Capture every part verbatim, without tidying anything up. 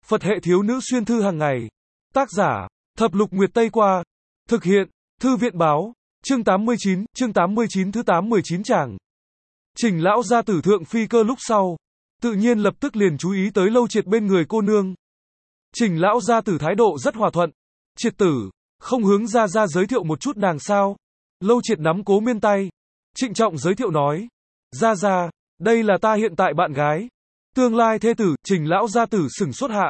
Phật hệ thiếu nữ xuyên thư hàng ngày. Tác giả, Thập Lục Nguyệt Tây Qua. Thực hiện, Thư viện báo. Chương tám mươi chín, chương tám mươi chín thứ tám mươi chín tràng. Trình lão gia tử thượng phi cơ lúc sau, tự nhiên lập tức liền chú ý tới Lâu Triệt bên người cô nương. Trình lão gia tử thái độ rất hòa thuận. Triệt tử, không hướng ra ra giới thiệu một chút nàng sao? Lâu Triệt nắm Cố Miên tay, trịnh trọng giới thiệu nói. Ra ra, đây là ta hiện tại bạn gái. Tương lai thê tử. Trình lão gia tử sửng sốt hạ.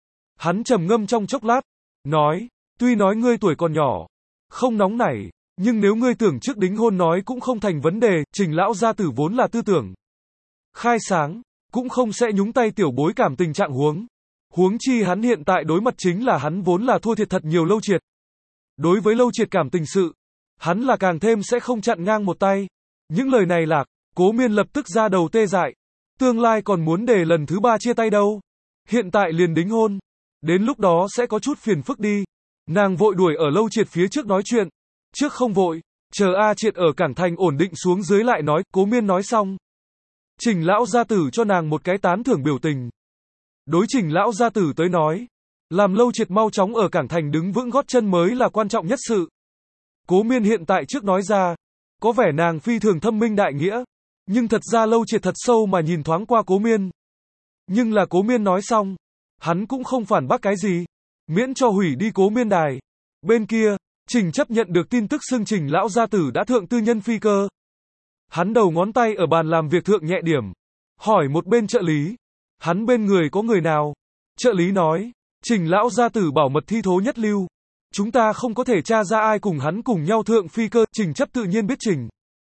Hắn trầm ngâm trong chốc lát, nói, tuy nói ngươi tuổi còn nhỏ, không nóng nảy, nhưng nếu ngươi tưởng trước đính hôn nói cũng không thành vấn đề. Trình lão gia tử vốn là tư tưởng khai sáng, cũng không sẽ nhúng tay tiểu bối cảm tình trạng huống. Huống chi hắn hiện tại đối mặt chính là hắn vốn là thua thiệt thật nhiều Lâu Triệt. Đối với Lâu Triệt cảm tình sự, hắn là càng thêm sẽ không chặn ngang một tay. Những lời này lạc, Cố Miên lập tức ra đầu tê dại. Tương lai còn muốn để lần thứ ba chia tay đâu. Hiện tại liền đính hôn. Đến lúc đó sẽ có chút phiền phức đi. Nàng vội đuổi ở Lâu Triệt phía trước nói chuyện. Trước không vội, chờ A Triệt ở cảng thành ổn định xuống dưới lại nói. Cố Miên nói xong, Trình lão gia tử cho nàng một cái tán thưởng biểu tình. Đối Trình lão gia tử tới nói, làm Lâu Triệt mau chóng ở cảng thành đứng vững gót chân mới là quan trọng nhất sự. Cố Miên hiện tại trước nói ra, có vẻ nàng phi thường thâm minh đại nghĩa, nhưng thật ra Lâu Triệt thật sâu mà nhìn thoáng qua Cố Miên. Nhưng là Cố Miên nói xong, hắn cũng không phản bác cái gì, miễn cho hủy đi Cố Miên đài. Bên kia, Trình chấp nhận được tin tức xưng Trình lão gia tử đã thượng tư nhân phi cơ. Hắn đầu ngón tay ở bàn làm việc thượng nhẹ điểm, hỏi một bên trợ lý, hắn bên người có người nào? Trợ lý nói, Trình lão gia tử bảo mật thi thố nhất lưu, chúng ta không có thể tra ra ai cùng hắn cùng nhau thượng phi cơ. Trình chấp tự nhiên biết Trình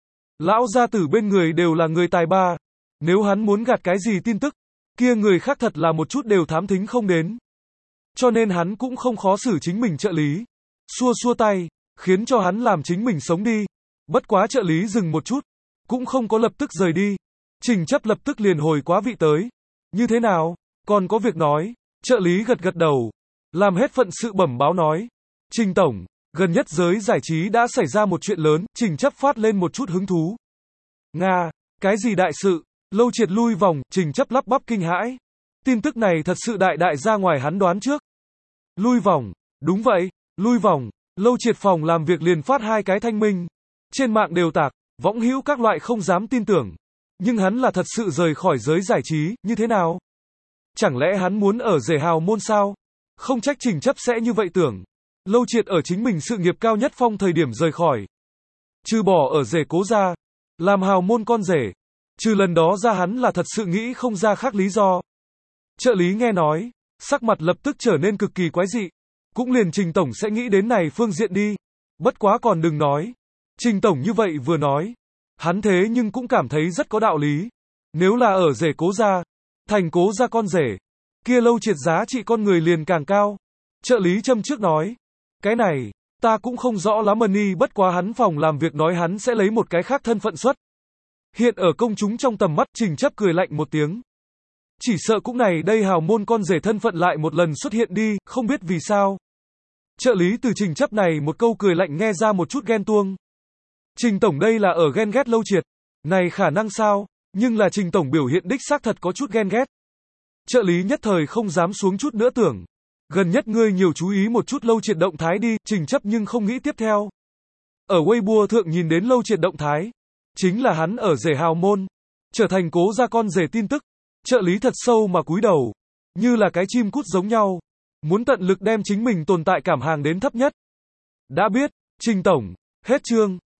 lão gia tử bên người đều là người tài ba, nếu hắn muốn gạt cái gì tin tức, kia người khác thật là một chút đều thám thính không đến. Cho nên hắn cũng không khó xử chính mình trợ lý, xua xua tay, khiến cho hắn làm chính mình sống đi. Bất quá trợ lý dừng một chút, cũng không có lập tức rời đi. Trình chấp lập tức liền hồi quá vị tới. Như thế nào? Còn có việc nói. Trợ lý gật gật đầu, làm hết phận sự bẩm báo nói. Trình tổng, gần nhất giới giải trí đã xảy ra một chuyện lớn. Trình chấp phát lên một chút hứng thú. Nga, cái gì đại sự? Lâu Triệt lui vòng. Trình chấp lắp bắp kinh hãi. Tin tức này thật sự đại đại ra ngoài hắn đoán trước. Lui vòng, đúng vậy, lui vòng. Lâu Triệt phòng làm việc liền phát hai cái thanh minh. Trên mạng đều tạc, võng hữu các loại không dám tin tưởng. Nhưng hắn là thật sự rời khỏi giới giải trí. Như thế nào? Chẳng lẽ hắn muốn ở rể hào môn sao? Không trách Trình chấp sẽ như vậy tưởng. Lâu Triệt ở chính mình sự nghiệp cao nhất phong thời điểm rời khỏi. Trừ bỏ ở rể Cố gia, làm hào môn con rể. Trừ lần đó ra hắn là thật sự nghĩ không ra khác lý do. Trợ lý nghe nói, sắc mặt lập tức trở nên cực kỳ quái dị. Cũng liền Trình tổng sẽ nghĩ đến này phương diện đi. Bất quá còn đừng nói. Trình tổng như vậy vừa nói, hắn thế nhưng cũng cảm thấy rất có đạo lý. Nếu là ở rể Cố gia, thành Cố gia con rể, kia Lâu Triệt giá trị con người liền càng cao. Trợ lý châm trước nói, cái này, ta cũng không rõ lắm Mani, bất quá hắn phòng làm việc nói hắn sẽ lấy một cái khác thân phận xuất hiện ở công chúng trong tầm mắt. Trình chấp cười lạnh một tiếng. Chỉ sợ cũng này đây hào môn con rể thân phận lại một lần xuất hiện đi, không biết vì sao. Trợ lý từ Trình chấp này một câu cười lạnh nghe ra một chút ghen tuông. Trình tổng đây là ở ghen ghét Lâu Triệt. Này khả năng sao? Nhưng là Trình tổng biểu hiện đích xác thật có chút ghen ghét. Trợ lý nhất thời không dám xuống chút nữa tưởng. Gần nhất ngươi nhiều chú ý một chút Lâu Triệt động thái đi. Trình chấp nhưng không nghĩ tiếp theo. Ở Weibo thượng nhìn đến Lâu Triệt động thái, chính là hắn ở rể hào môn, trở thành Cố gia con rể tin tức. Trợ lý thật sâu mà cúi đầu, như là cái chim cút giống nhau, muốn tận lực đem chính mình tồn tại cảm hàng đến thấp nhất. Đã biết, Trình tổng, hết chương.